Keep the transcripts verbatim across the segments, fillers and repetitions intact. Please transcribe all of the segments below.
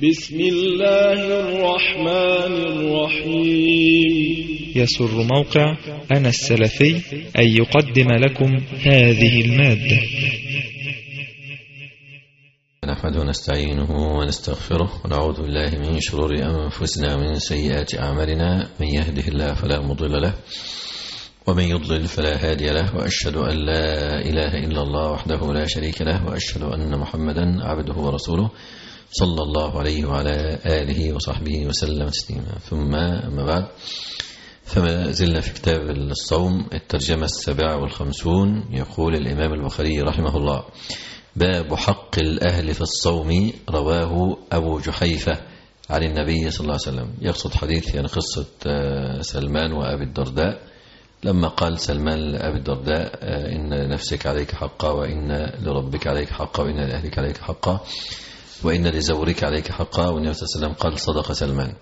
بسم الله الرحمن الرحيم. يسر موقع أنا السلفي أن يقدم لكم هذه المادة. نحمده ونستعينه ونستغفره ونعوذ بالله من شرور أنفسنا ومن سيئات أعمالنا، من يهده الله فلا مضل له ومن يضلل فلا هادي له، وأشهد أن لا إله إلا الله وحده لا شريك له، وأشهد أن محمدا عبده ورسوله صلى الله عليه وعلى آله وصحبه وسلم تسليما. ثم أما بعد، فما زلنا في كتاب الصوم، الترجمة السابعة والخمسون. يقول الإمام البخاري رحمه الله: باب حق الأهل في الصوم، رواه أبو جحيفة عن النبي صلى الله عليه وسلم. يقصد حديث يعني قصة سلمان وأبي الدرداء، لما قال سلمان لأبي الدرداء: إن لنفسك عليك حقا، وإن لربك عليك حقا، وإن لأهلك عليك حقا، وإن لزورك عليك حقا. والنبي صلى الله عليه وسلم قال: صدق سلمان.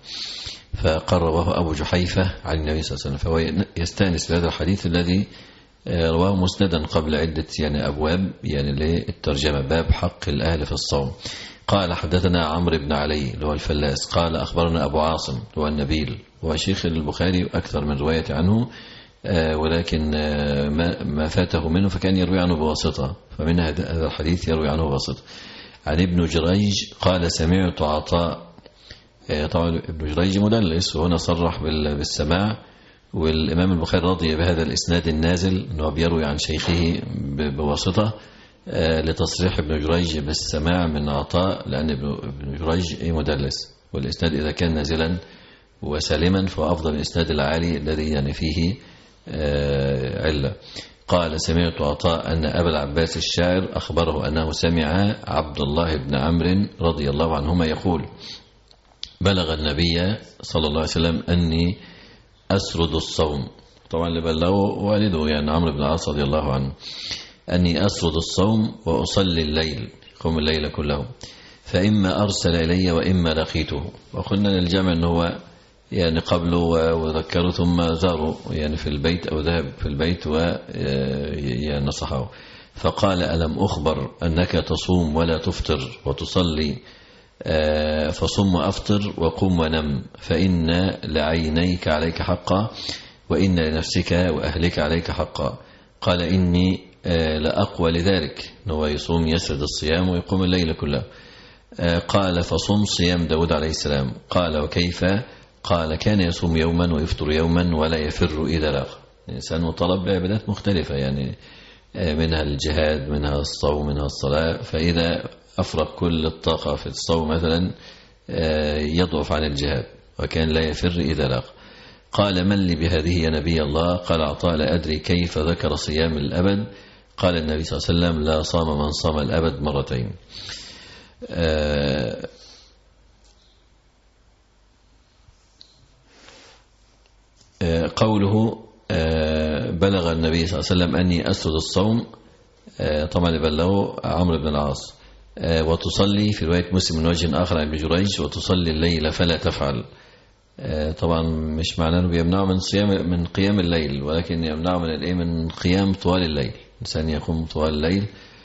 فقربه أبو جحيفة عن النبي صلى الله عليه وسلم، فهو يستأنس بهذا الحديث الذي رواه مسندا قبل عدة يعني أبواب يعني للترجمة. باب حق الأهل في الصوم. قال: حدثنا عمرو بن علي اللي هو الفلاس قال: أخبرنا أبو عاصم هو النبيل، هو شيخ البخاري أكثر من رواية عنه، ولكن ما فاته منه فكان يروي عنه بواسطة، فمن هذا الحديث يروي عنه بواسطة. عن ابن جريج قال: سمعت عطاء. طبعا ابن جريج مدلس، وهنا صرح بالسماع، والإمام البخاري رضي بهذا الإسناد النازل أنه بيروي عن شيخه بواسطة لتصريح ابن جريج بالسماع من عطاء، لأن ابن جريج مدلس، والإسناد إذا كان نازلا وسالما فأفضل الإسناد العالي الذي يعني فيه علة. قال: سمعت عطاء أن أبا العباس الشاعر أخبره أنه سمع عبد الله بن عمرو رضي الله عنهما يقول: بلغ النبي صلى الله عليه وسلم أني أسرد الصوم. طبعا اللي بلغه والده يعني عمرو بن العاص رضي الله عنه، أني أسرد الصوم وأصلي الليل، قم الليل كله، فإما أرسل إلي وإما لقيته. وقلنا للجمع أنه يعني قبله وذكره ثم زاره يعني في البيت أو ذهب في البيت ونصحه، فقال: ألم أخبر أنك تصوم ولا تفطر وتصلي، فصم وأفطر وقم ونم، فإن لعينيك عليك حقا، وإن لنفسك وأهلك عليك حقا. قال: إني لأقوى لذلك، أنه يصوم يسرد الصيام ويقوم الليل كله. قال: فصم صيام داود عليه السلام. قال: وكيف؟ قال: كان يصوم يوما ويفطر يوما ولا يفر إذا لاقى. الإنسان مطالب بعبادات مختلفة، يعني منها الجهاد، منها الصوم، منها الصلاة، فإذا أفرغ كل الطاقة في الصوم مثلا يضعف عن الجهاد، وكان لا يفر إذا لاقى. قال: من لي بهذه يا نبي الله؟ قال عطاء: لا أدري كيف ذكر صيام الأبد. قال النبي صلى الله عليه وسلم: لا صام من صام الأبد مرتين. آه قوله بلغ النبي صلى الله عليه وسلم أني أسرد الصوم، طبعا بلغه عمرو بن العاص. وتصلي في رواية مسلم من وجه آخر عن ابن جريج: وتصلي الليل فلا تفعل. طبعا مش معناه أنه بيمنعه من صيام من قيام الليل، ولكن يمنعه من الايه من قيام طوال الليل. الإنسان يقوم طوال الليل،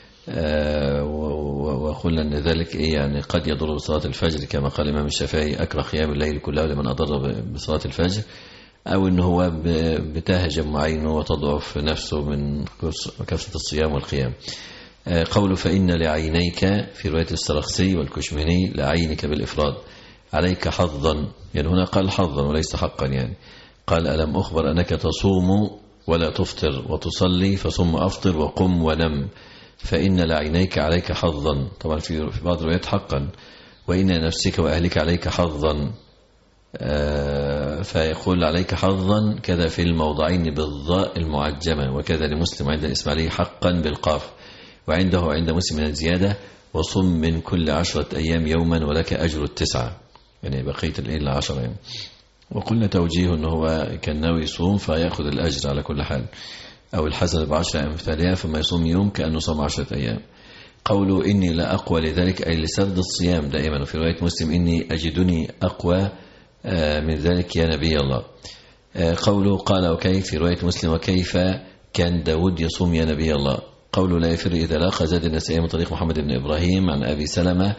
وقلنا أن ذلك إيه يعني قد يضر بصلاة الفجر، كما قال الإمام الشافعي: أكره قيام الليل كله لمن أضر بصلاة الفجر، أو أنه هو بتهجم عينه وتضعف نفسه من كثرة الصيام والقيام. قول: فإن لعينيك في رواية السرخسي والكشميني لعينك بالإفراد عليك حظا، يعني هنا قال حظا وليس حقا. يعني قال: ألم أخبر أنك تصوم ولا تفطر وتصلي، فصم أفطر وقم ونم، فإن لعينيك عليك حظا. طبعا في بعض الروايات حقا. وإن نفسك وأهلك عليك حظا. آه فيقول: عليك حظا كذا في الموضعين بالضاء المعجمة، وكذا لمسلم عند الإسماعيلي حقا بالقاف، وعنده عند مسلم من الزيادة: وصم من كل عشرة أيام يوما ولك أجر التسعة، يعني بقية الليل عشر أيام. وقلنا توجيه أنه هو كان ناوي يصوم فيأخذ الأجر على كل حال، أو الحسنة بعشر أمثالها، فما يصوم يوم كأنه صام عشرة أيام. قوله: إني لا أقوى لذلك، أي لسرد الصيام دائما. وفي رواية مسلم: إني أجدني أقوى من ذلك يا نبي الله. قوله: قال: وكيف؟ في رواية مسلم: وكيف كان داود يصوم يا نبي الله. قوله: لا يفر إذا لاقى. زاد النسائي من طريق محمد بن إبراهيم عن أبي سلمة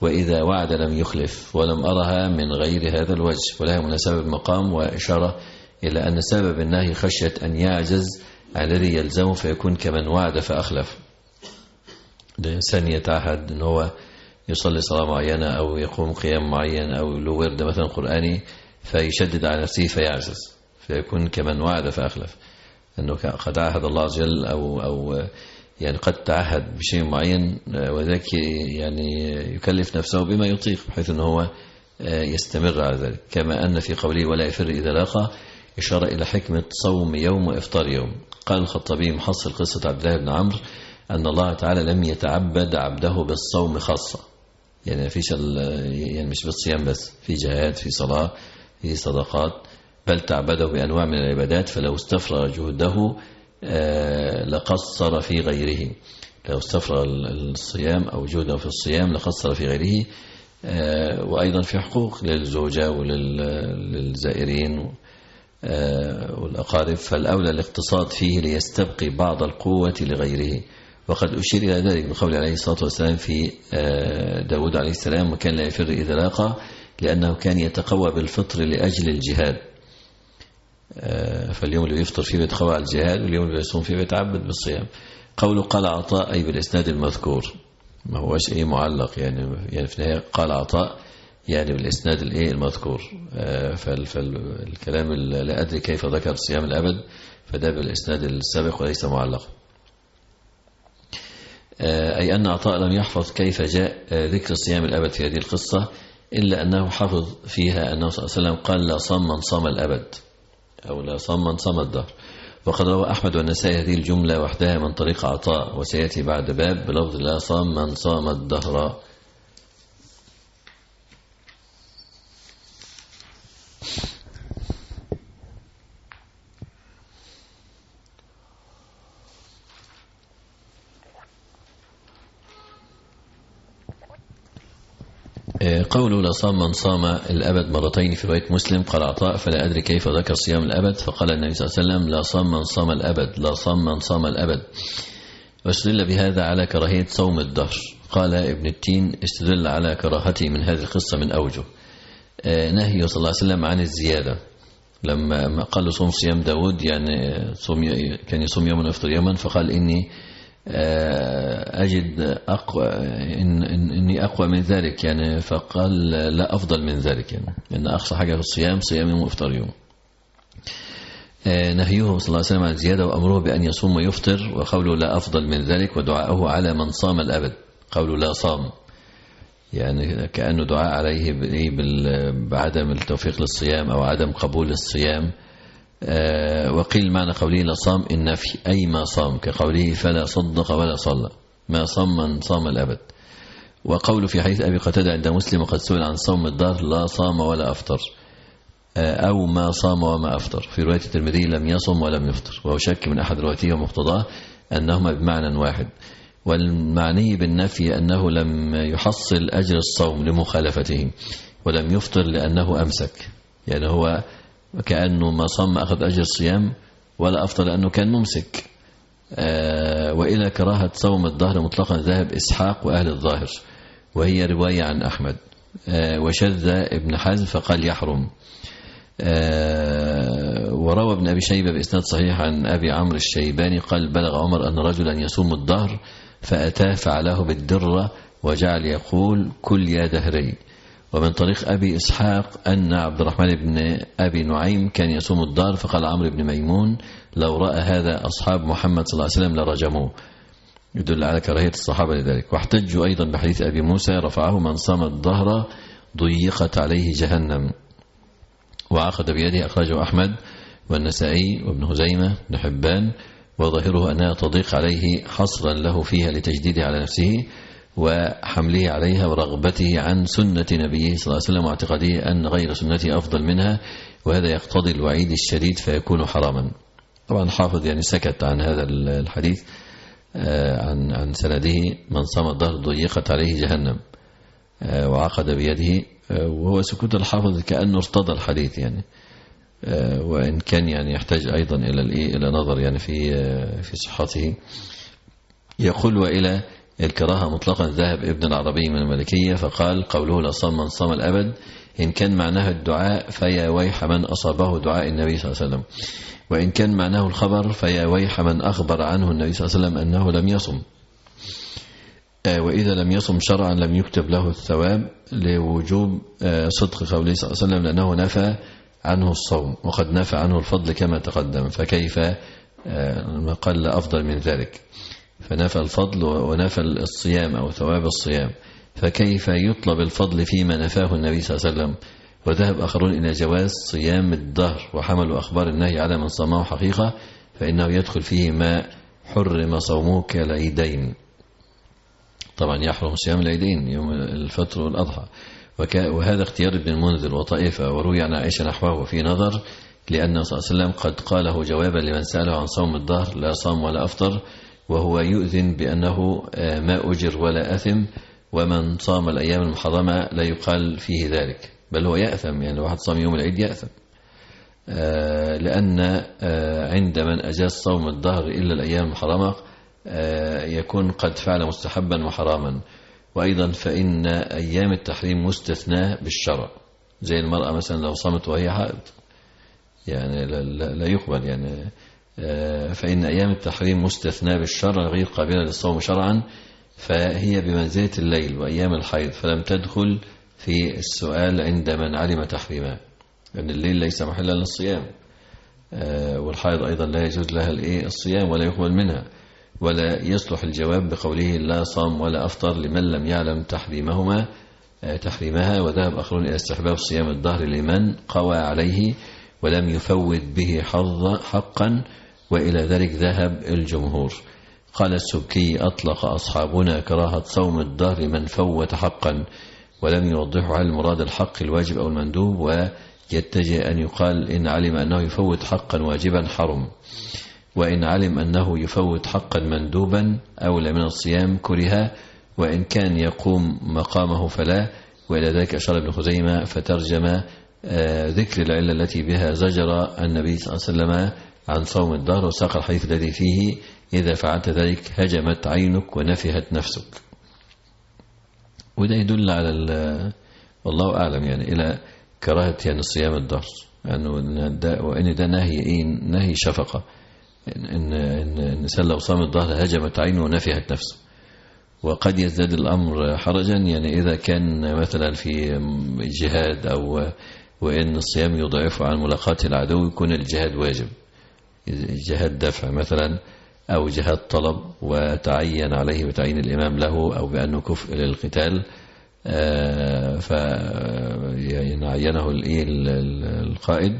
وإذا وعد لم يخلف، ولم أرها من غير هذا الوجه، ولها مناسبة بالمقام، وإشارة إلى أن سبب النهي خشية أن يعجز الذي يلزمه فيكون كمن وعد فأخلف. الإنسان يتعهد أن هو يصلي صلاة معينة أو يقوم قيام معين أو له ورد مثلا قرآني فيشدد على نفسه فيعجز فيكون كمن وعد فأخلف، أنه قد عهد الله عز وجل أو, أو يعني قد تعهد بشيء معين وذلك يعني يكلف نفسه بما يطيق بحيث أنه هو يستمر على ذلك. كما أن في قوله ولا يفر إذا لاقى إشارة إلى حكمة صوم يوم وإفطار يوم. قال الخطابي محصل قصة عبد الله بن عمرو أن الله تعالى لم يتعبد عبده بالصوم خاصة، يعني فيش يعني مش بالصيام بس، في جهاد، في صلاة، في صدقات، بل تعبده بأنواع من العبادات، فلو استفرغ جهده لقصر في غيره. لو استفرغ الصيام أو جهده في الصيام لقصر في غيره، وأيضا في حقوق للزوجة وللزائرين والأقارب، فالأولى الاقتصاد فيه ليستبقي بعض القوة لغيره. وقد أشير إلى ذلك بقول عليه الصلاة والسلام في داود عليه السلام وكان لا يفر إذا لاقى، لأنه كان يتقوى بالفطر لأجل الجهاد، فاليوم اللي يفطر فيه يتقوى على الجهاد، واليوم اللي يصوم فيه يتعبد بالصيام. قوله قال عطاء أي بالإسناد المذكور، ما هوش أي معلق، يعني يعني في النهاية قال عطاء يعني بالإسناد الإيه المذكور، فالكلام لا أدري كيف ذكر صيام الأبد، فده بالإسناد السابق وليس معلق. أي أن عطاء لم يحفظ كيف جاء ذكر صيام الأبد في هذه القصة، إلا أنه حفظ فيها أنه صلى الله عليه وسلم قال لا صام من صام الأبد أو لا صام من صام الدهر. وقد روى أحمد والنسائي هذه الجملة وحدها من طريق عطاء، وسيأتي بعد باب بلفظ لا صام من صام الدهر. قوله لا صام من صام الأبد مرتين في رواية مسلم. قال عطاء فلا أدري كيف ذكر صيام الأبد، فقال النبي صلى الله عليه وسلم لا صام من صام الأبد، لا صام من صام الأبد. واستدل بهذا على كراهية صوم الدهر. قال ابن التين استدل على كراهته من هذه القصة من أوجه. نهي صلى الله عليه وسلم عن الزيادة، لما قال صوم صيام داود يعني صوم كان يصوم يوما ويفطر يوما، فقال إني أجد أقوى إن إني أقوى من ذلك، يعني فقال لا أفضل من ذلك، يعني إن أقصى حاجة في الصيام صيام يوم وإفطار يوم. نهيه صلى الله عليه وسلم عن الزيادة وأمره بأن يصوم ويفطر، وقوله لا أفضل من ذلك، ودعاءه على من صام الأبد. قوله لا صام يعني كأنه دعاء عليه بعدم التوفيق للصيام أو عدم قبول الصيام. وقيل معنى قوله لا صام النفي أي ما صام، كقوله فلا صدق ولا صلى، ما صام من صام الأبد. وقول في حديث أبي قتادة عند مسلم وقد سئل عن صوم الدهر لا صام ولا أفطر، أو ما صام وما أفطر. في رواية الترمذي لم يصم ولم يفطر، وهو شك من أحد روايته ومقتضاه أنهما بمعنى واحد. والمعني بالنفي أنه لم يحصل أجر الصوم لمخالفته، ولم يفطر لأنه أمسك، يعني هو كأنه ما صام أخذ أجر الصيام، ولا أفطر لأنه كان ممسك. آه وإلى كراهة صوم الدهر مطلقا ذهب إسحاق وأهل الظاهر، وهي رواية عن أحمد. آه وشذ ابن حزم فقال يحرم. آه وروى ابن أبي شيبة بإسناد صحيح عن أبي عمرو الشيباني قال بلغ عمر أن رجلا يصوم الدهر فأتاه فعله بالدرة وجعل يقول كل يا دهري. ومن طريق أبي إسحاق أن عبد الرحمن بن أبي نعيم كان يصوم الدهر، فقال عمرو بن ميمون لو رأى هذا أصحاب محمد صلى الله عليه وسلم لرجموه، يدل على كراهية الصحابة لذلك. واحتجوا أيضا بحديث أبي موسى رفعه من صام الدهر ضيقت عليه جهنم. وعقد بيده أخرجه أحمد والنسائي وابن هزيمة بن حبان، وظاهره أنها تضيق عليه حصرا له فيها لتجديده على نفسه وحمله عليها ورغبته عن سنة نبيه صلى الله عليه وسلم واعتقاده أن غير سنته أفضل منها، وهذا يقتضي الوعيد الشديد فيكون حراما. طبعا حافظ يعني سكت عن هذا الحديث عن عن سنده من صام الدهر ضيقت عليه جهنم، وعقد بيده، وهو سكوت الحافظ كأنه ارتضى الحديث يعني، وإن كان يعني يحتاج أيضا إلى إلى نظر يعني في في صحته. يقول وإلى الكراهة مطلقا ذهب ابن العربي من المالكية فقال قوله لصام من صام الأبد إن كان معناه الدعاء فيا ويح من أصابه دعاء النبي صلى الله عليه وسلم، وإن كان معناه الخبر فيا ويح من أخبر عنه النبي صلى الله عليه وسلم أنه لم يصم، وإذا لم يصم شرعا لم يكتب له الثواب لوجوب صدق قوله صلى الله عليه وسلم لأنه نفى عنه الصوم وقد نفى عنه الفضل كما تقدم، فكيف قال أفضل من ذلك؟ فنفى الفضل ونفى الصيام أو ثواب الصيام، فكيف يطلب الفضل فيما نفاه النبي صلى الله عليه وسلم؟ وذهب آخرون إلى جواز صيام الدهر وحملوا أخبار النهي على من صامه حقيقة فإنه يدخل فيه ما حرم صومه كالعيدين. طبعا يحرم صيام العيدين يوم الفطر والأضحى، وهذا اختيار ابن المنذر وطائفة، وروي عن عائشة نحوه وفي نظر لأنه صلى الله عليه وسلم قد قاله جوابا لمن سأله عن صوم الدهر لا صام ولا أفطر، وهو يؤذن بأنه ما أجر ولا أثم، ومن صام الأيام المحرمة لا يقال فيه ذلك، بل هو يأثم، يعني واحد صام يوم العيد يأثم، لأن عند من أجاز صوم الدهر إلا الأيام المحرمة يكون قد فعل مستحبا وحراما. وأيضا فإن أيام التحريم مستثنى بالشرع، زي المرأة مثلا لو صامت وهي حائض يعني لا يقبل، يعني فإن أيام التحريم مستثنى بالشرع غير قابلة للصوم شرعا، فهي بمنزلة الليل وأيام الحيض، فلم تدخل في السؤال عند من علم تحريمها، لأن الليل ليس محلا للصيام، والحيض أيضا لا يجوز لها الصيام ولا يقبل منها، ولا يصلح الجواب بقوله لا صام ولا أفطر لمن لم يعلم تحريمهما تحريمها. وذهب آخرون إلى استحباب صيام الدهر لمن قوى عليه ولم يفوت به حظ حقا، وإلى ذلك ذهب الجمهور. قال السبكي أطلق أصحابنا كراهة صوم الدهر من فوت حقا، ولم يوضحوا هل المراد الحق الواجب أو المندوب، ويتجه أن يقال إن علم أنه يفوت حقا واجبا حرم، وإن علم أنه يفوت حقا مندوبا أولى من الصيام كره، وإن كان يقوم مقامه فلا. وإلى ذلك أشار ابن خزيمة فترجم ذكر العلة التي بها زجر النبي صلى الله عليه وسلم عن صوم الدهر، وساق الحديث الذي فيه إذا فعلت ذلك هجمت عينك ونفهت نفسك. وده يدل على والله أعلم يعني إلى كراهة يعني صيام الدهر، يعني وإن ده نهي إيه نهي شفقة، إن إن الإنسان لو صام الدهر هجمت عينه ونفهت نفسه. وقد يزداد الأمر حرجا يعني إذا كان مثلا في جهاد أو وإن الصيام يضعف عن ملاقاة العدو يكون الجهاد واجب، جهاد دفع مثلا أو جهاد طلب وتعين عليه بتعيين الإمام له أو بأنه كفء للقتال، فيعينه القائد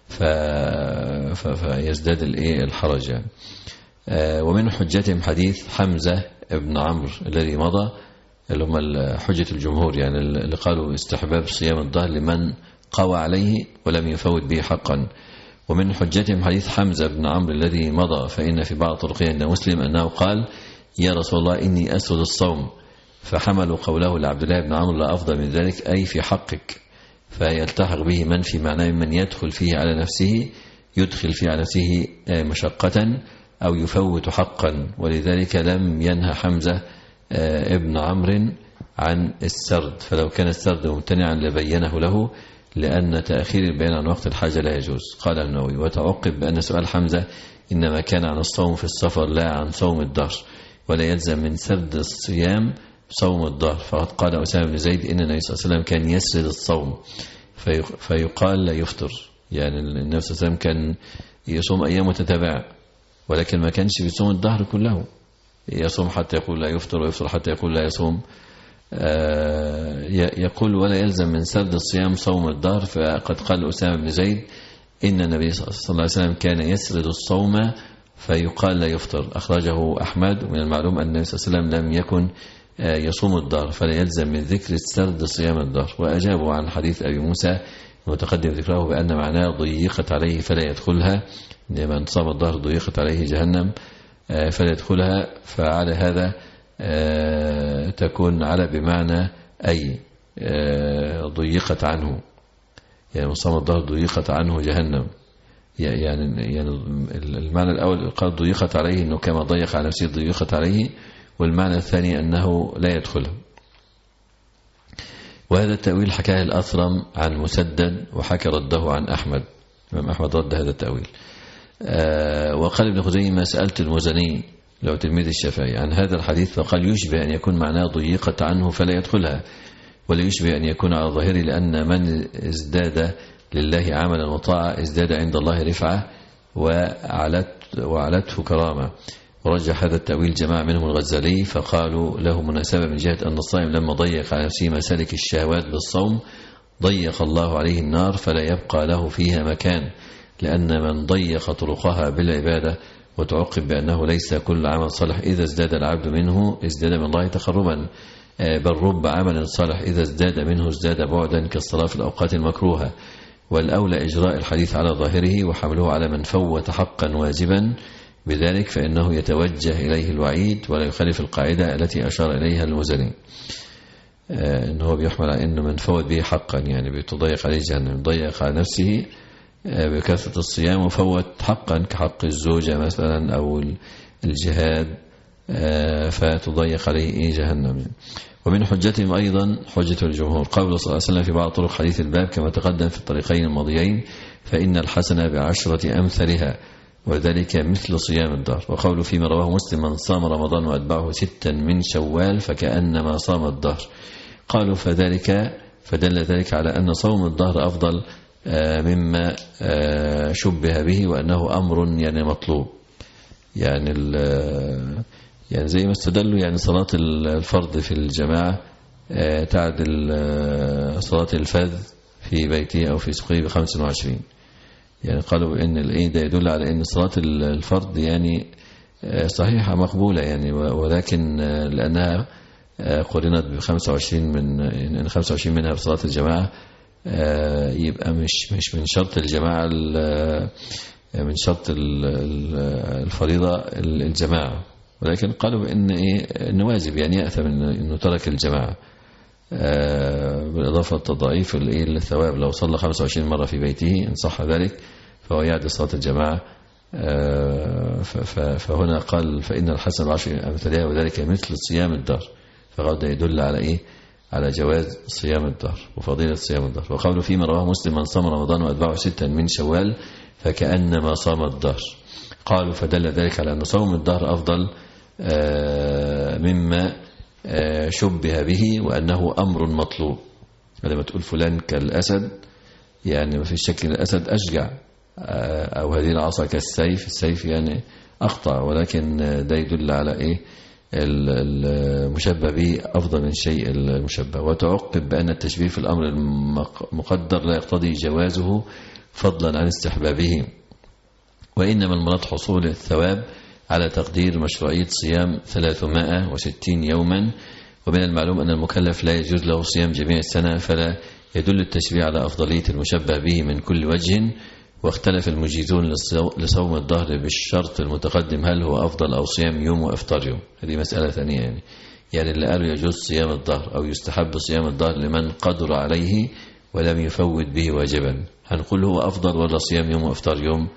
فيزداد الحرج يعني. ومن حجتهم حديث حمزة ابن عمرو الذي مضى، اللي هم حجة الجمهور يعني اللي قالوا استحباب صيام الدهر لمن قوى عليه ولم يفوت به حقا. ومن حجتهم حديث حمزة بن عمرو الذي مضى، فإن في بعض طرقه عند مسلم أنه قال يا رسول الله إني أسود الصوم، فحملوا قوله لعبد الله بن عمرو لا أفضل من ذلك أي في حقك، فيلتحق به من في معناه من يدخل فيه على نفسه يدخل فيه على نفسه مشقة أو يفوت حقا. ولذلك لم ينهى حمزة ابن عمرو عن السرد، فلو كان السرد ممتنعا لبينه له، لأن تأخير البيان عن وقت الحاجة لا يجوز. قال النووي وتعقب بأن سؤال حمزة إنما كان عن الصوم في السفر لا عن صوم الدهر، ولا يلزم من سرد الصيام صوم الدهر، فقد قال أسامة بن زيد إن النبي صلى الله عليه وسلم كان يسرد الصوم فيقال لا يفطر، يعني النبي صلى الله عليه وسلم كان يصوم أيام متتابعة، ولكن ما كانش بيصوم الدهر كله، يصوم حتى يقول لا يفطر ويفطر حتى يقول لا يصوم. يقول ولا يلزم من سرد الصيام صوم الدهر، فقد قال أسامة بن زيد إن النبي صلى الله عليه وسلم كان يسرد الصوم فيقال لا يفطر، أخرجه أحمد. ومن المعلوم أن النبي صلى الله عليه وسلم لم يكن يصوم الدهر، فلا يلزم من ذكر السرد صيام الدهر. وأجابوا عن حديث أبي موسى المتقدم ذكره بأن معناه ضيقت عليه فلا يدخلها، لمن صام الدهر ضيقت عليه جهنم فلا يدخلها، فعلى هذا تكون على بمعنى أي ضيقت عنه، يعني من صام الدهر ضيقت عنه جهنم، يعني يعني المعنى الأول قال ضيقت عليه إنه كما ضيق على نفسه ضيقت عليه، والمعنى الثاني أنه لا يدخلها. وهذا التأويل حكاه الأثرم عن مسدد، وحكى رده عن أحمد. الإمام أحمد رد هذا التأويل. آه وقال ابن خزيمة: سألت المزني لو تلميذ الشافعي عن هذا الحديث فقال: يشبه أن يكون معناه ضيقت عنه فلا يدخلها، ولا يشبه أن يكون على ظاهره، لأن من ازداد لله عملا وطاعة ازداد عند الله رفعة وعلت وعلته كرامة. ورجح هذا التأويل جماعة منهم الغزالي، فقالوا له مناسبة من جهة أن الصائم لما ضيق على نفسه مسالك الشهوات بالصوم ضيق الله عليه النار فلا يبقى له فيها مكان، لأن من ضيق طرقها بالعبادة وتعقب بأنه ليس كل عمل صالح إذا ازداد العبد منه ازداد من الله تقربا، بل رب عمل صالح إذا ازداد منه ازداد بعدا كالصلاة في الأوقات المكروهة. والأولى إجراء الحديث على ظاهره وحمله على من فوت حقا واجبا بذلك، فإنه يتوجه إليه الوعيد ولا يخالف القاعدة التي أشار إليها المزني، أنه بيحمل على أنه من فوت به حقا، يعني بيتضيق عليه جهنم، يضيق على نفسه بكثرة الصيام وفوت حقا كحق الزوجة مثلا أو الجهاد، فتضيق عليه جهنم. ومن حجتهم أيضا حجة الجمهور قول صلى الله عليه وسلم في بعض طرق حديث الباب كما تقدم في الطريقين الماضيين: فإن الحسنة بعشرة أمثالها، وذلك مثل صيام الدهر. وقول فيما رواه مسلم: من صام رمضان وأتبعه ستا من شوال فكأنما صام الدهر. قالوا فذلك فدل ذلك على أن صوم الدهر أفضل مما شبه به، وأنه أمر يعني مطلوب، يعني يعني زي ما استدلوا يعني صلاة الفرض في الجماعة تعدل صلاة الفذ في بيته أو في سوقه بخمس وعشرين، يعني قالوا إن الإيه ده يدل على إن صلاة الفرض يعني صحيحة مقبولة، يعني ولكن لأنها قرنت بخمسة وعشرين من يعني خمسة وعشرين منها بصلاة الجماعة، يبقى مش مش من شرط الجماعة من شرط الفريضة الجماعة، ولكن قالوا بأن إيه إنه واجب، يعني يأثم إنه ترك الجماعة، بالإضافة للتضعيف الثواب لو صلى خمسة وعشرين مرة في بيته إن صح ذلك فهو يعد صلاة الجماعة. فهنا قال: فإن الحسن بعشر أمثالها وذلك مثل صيام الدهر، فقال ده يدل على إيه؟ على جواز صيام الدهر وفضيلة صيام الدهر. وقوله فيما رواه مسلم: من صام رمضان وأتبعه ستا من شوال فكأنما صام الدهر. قالوا فدل ذلك على أن صوم الدهر أفضل مما شبه به، وأنه أمر مطلوب. لما تقول فلان كالأسد يعني ما في شك الأسد أشجع، أو هذه العصا كالسيف، السيف يعني أقطع، ولكن ده يدل على إيه؟ المشبه به أفضل من شيء المشبه. وتعقب بأن التشبيه في الأمر المقدر لا يقتضي جوازه فضلا عن استحبابه، وإنما المراد حصول الثواب على تقدير مشروعية صيام ثلاثمائة وستين يوما. ومن المعلوم أن المكلف لا يجوز له صيام جميع السنة، فلا يدل التشبيه على أفضلية المشبه به من كل وجه. واختلف المجيزون لصوم الدهر بالشرط المتقدم هل هو أفضل أو صيام يوم وإفطار يوم. هذه مسألة ثانية، يعني يعني اللي قالوا يجوز صيام الدهر أو يستحب صيام الدهر لمن قدر عليه ولم يفوت به واجبا، هنقول هو أفضل ولا صيام يوم وإفطار يوم؟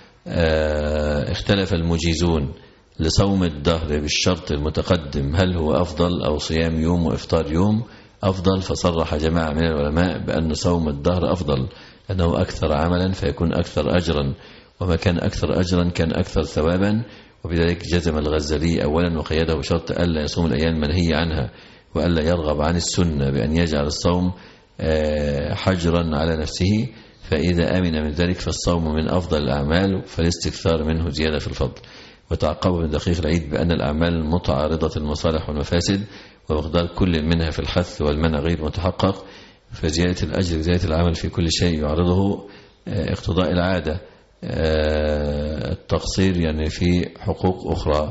اه اختلف المجيزون لصوم الدهر بالشرط المتقدم هل هو أفضل أو صيام يوم وإفطار يوم؟ أفضل. فصرح جماعة من العلماء بأن صوم الدهر أفضل، أنه أكثر عملا فيكون أكثر أجرا، وما كان أكثر أجرا كان أكثر ثوابا. وبذلك جزم الغزالي أولا وقيده بشرط ألا يصوم الأيام المنهي عنها، وألا يرغب عن السنة بأن يجعل الصوم حجرا على نفسه، فإذا آمن من ذلك فالصوم من أفضل الأعمال، فالاستكثار منه زيادة في الفضل. وتعقب من دقيق العيد بأن الأعمال متعارضة المصالح والمفاسد، ومقدار كل منها في الحث والمنع غير متحقق، فزيادة الأجر زيادة العمل في كل شيء يعرضه اقتضاء العادة، التقصير يعني في حقوق أخرى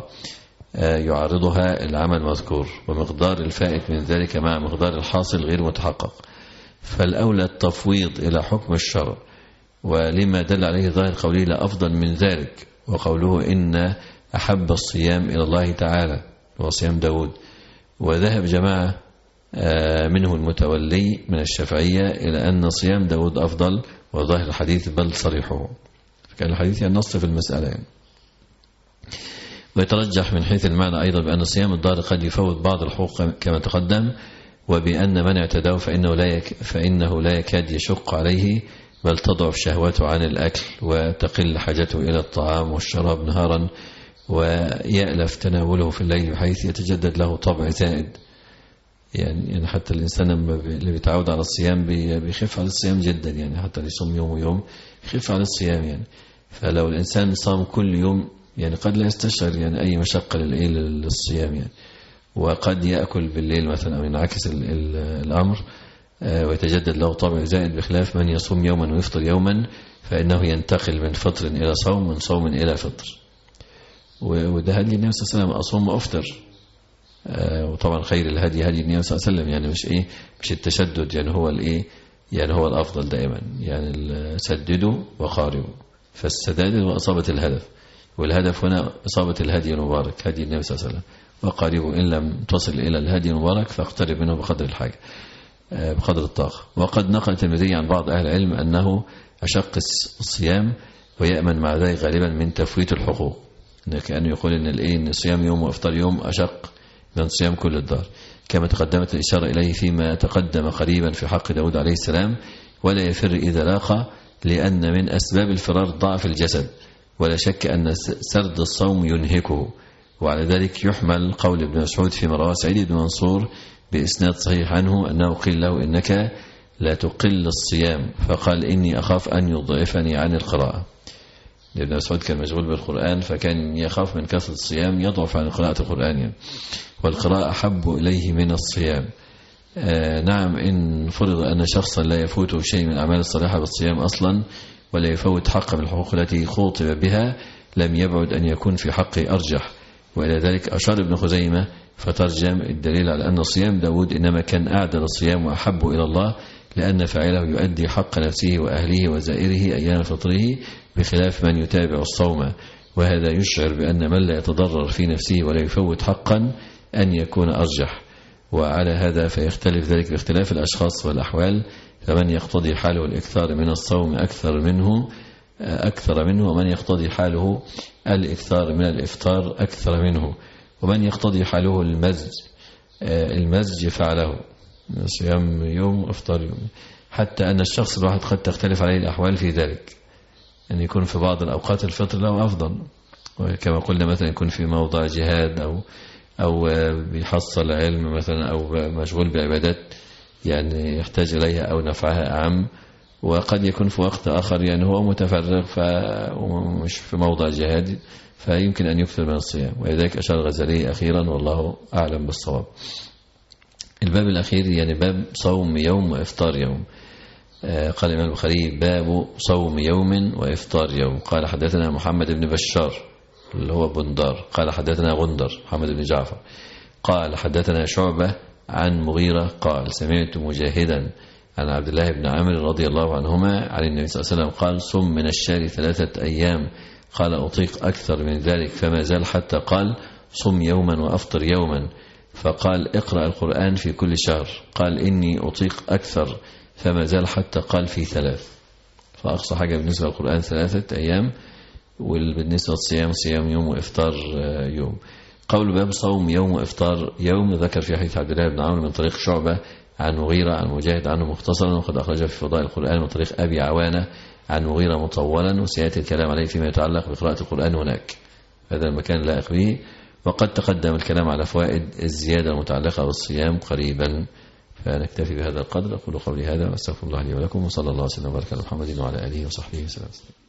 يعرضها العمل المذكور، ومقدار الفائت من ذلك مع مقدار الحاصل غير متحقق. فالأولى التفويض إلى حكم الشرع، ولما دل عليه ظاهر قوله لا أفضل من ذلك، وقوله إن أحب الصيام إلى الله تعالى وصيام داود. وذهب جماعة منه المتولي من الشافعية إلى أن صيام داود أفضل، وظاهر الحديث بل صريحه، كان الحديث يعني نص في المسألة يعني. ويترجح من حيث المعنى أيضا بأن صيام الدهر قد يفوت بعض الحقوق كما تقدم، وبأن من اعتداه فإنه لا يك فإنه لا يكاد يشق عليه، بل تضعف شهوته عن الأكل وتقل حاجته إلى الطعام والشراب نهارا، ويألف تناوله في الليل بحيث يتجدد له طبع زائد. يعني يعني حتى الإنسان اللي بيتعود على الصيام بيخف على الصيام جدا، يعني حتى اللي يصوم يوم ويوم يخف على الصيام يعني. فلو الإنسان صام كل يوم يعني قد لا يستشعر يعني أي مشقة للصيام يعني، وقد يأكل بالليل مثلا أو ينعكس الأمر ويتجدد له طبع زائد، بخلاف من يصوم يوما ويفطر يوما فإنه ينتقل من فطر إلى صوم، من صوم إلى فطر. وده هدي النبي صلى الله عليه وسلم، أصوم وأفطر. وطبعا خير الهدي هدي النبي صلى الله عليه وسلم، يعني مش إيه مش التشدد، يعني هو الإيه يعني هو الأفضل دائما، يعني سددوا وقاربوا، فالسداد هو إصابة الهدف، والهدف هنا إصابة الهدي المبارك هدي النبي صلى الله عليه وسلم. وقاربوا إن لم تصل إلى الهدي المبارك فاقترب منه بقدر الحاجة بقدر الطاقة. وقد نقل الترمذي عن بعض أهل العلم أنه أشق الصيام، ويأمن مع ذلك غالبا من تفويت الحقوق، كأنه يقول إن الإيه إن صيام يوم وإفطار يوم أشق من صيام كل الدهر، كما تقدمت الإشارة إليه فيما تقدم قريبا في حق داود عليه السلام. ولا يفر إذا لاقى، لأن من أسباب الفرار ضعف الجسد، ولا شك أن سرد الصوم ينهكه. وعلى ذلك يحمل قول ابن مسعود فيما رواه سعيد بن منصور بإسناد صحيح عنه أنه قيل له إنك لا تقل الصيام، فقال إني أخاف أن يضعفني عن القراءة. ابن مسعود كان مشغول بالقرآن، فكان يخاف من كثرة الصيام يضعف عن قراءة القرآن يعني. والقراءة أحب إليه من الصيام. آه نعم، إن فرض أن شخصا لا يفوته شيء من الأعمال الصالحة بالصيام أصلا، ولا يفوت حق من الحقوق التي خوطب بها، لم يبعد أن يكون في حقه أرجح. وإلى ذلك أشار ابن خزيمة فترجم الدليل على أن صيام داود إنما كان أعدل الصيام وأحب إلى الله، لأن فاعله يؤدي حق نفسه وأهله وزائره أيام فطره، بخلاف من يتابع الصوم. وهذا يشعر بأن من لا يتضرر في نفسه ولا يفوت حقا أن يكون أرجح. وعلى هذا فيختلف ذلك باختلاف الأشخاص والأحوال، فمن يقتضي حاله الإكثار من الصوم أكثر منه أكثر منه ومن يقتضي حاله الإكثار من الإفطار أكثر منه، ومن يقتضي حاله المزج المزج فعله، صيام يوم وإفطار يوم. حتى أن الشخص الواحد قد تختلف عليه الأحوال في ذلك، أن يكون في بعض الأوقات الفطر له أفضل، وكما قلنا مثلا يكون في موضع جهاد أو أو بيحصل علم مثلا، أو مشغول بعبادات يعني يحتاج إليها أو نفعها أعم. وقد يكون في وقت آخر يعني هو متفرغ ومش في موضع جهاد، فيمكن أن يكثر من الصيام. ولذلك أشار الغزالي أخيرا والله أعلم بالصواب. الباب الأخير يعني باب صوم يوم وإفطار يوم. قال الإمام البخاري باب صوم يوم وإفطار يوم. قال حدثنا محمد بن بشار اللي هو بندار، قال حدثنا غندر محمد بن جعفر، قال حدثنا شعبة عن مغيرة قال سمعت مجاهدا عن عبد الله بن عمرو رضي الله عنهما عن النبي صلى الله عليه وسلم قال صم من الشهر ثلاثة أيام، قال أطيق أكثر من ذلك، فما زال حتى قال صم يوما وأفطر يوما، فقال اقرأ القرآن في كل شهر، قال إني أطيق أكثر، فما زال حتى قال في ثلاث. فأقصى حاجة بالنسبة للقرآن ثلاثة أيام، وبالنسبة للصيام صيام يوم وإفطار يوم. قول باب صوم يوم وإفطار يوم ذكر في حديث عبد الله بن عمرو من طريق شعبة عن مغيرة عن مجاهد عنه مختصرا، وقد أخرجه في فضائل القرآن من طريق أبي عوانة عن مغيرة مطولا، وسيأتي الكلام عليه فيما يتعلق بقراءة القرآن هناك، هذا المكان لائق به. وقد تقدم الكلام على فوائد الزيادة المتعلقة بالصيام قريبا، فنكتفي بهذا القدر. أقول قولي هذا وأستغفر الله لي ولكم، وصلى الله وسلم وبارك على محمد وعلى آله وصحبه وسلم.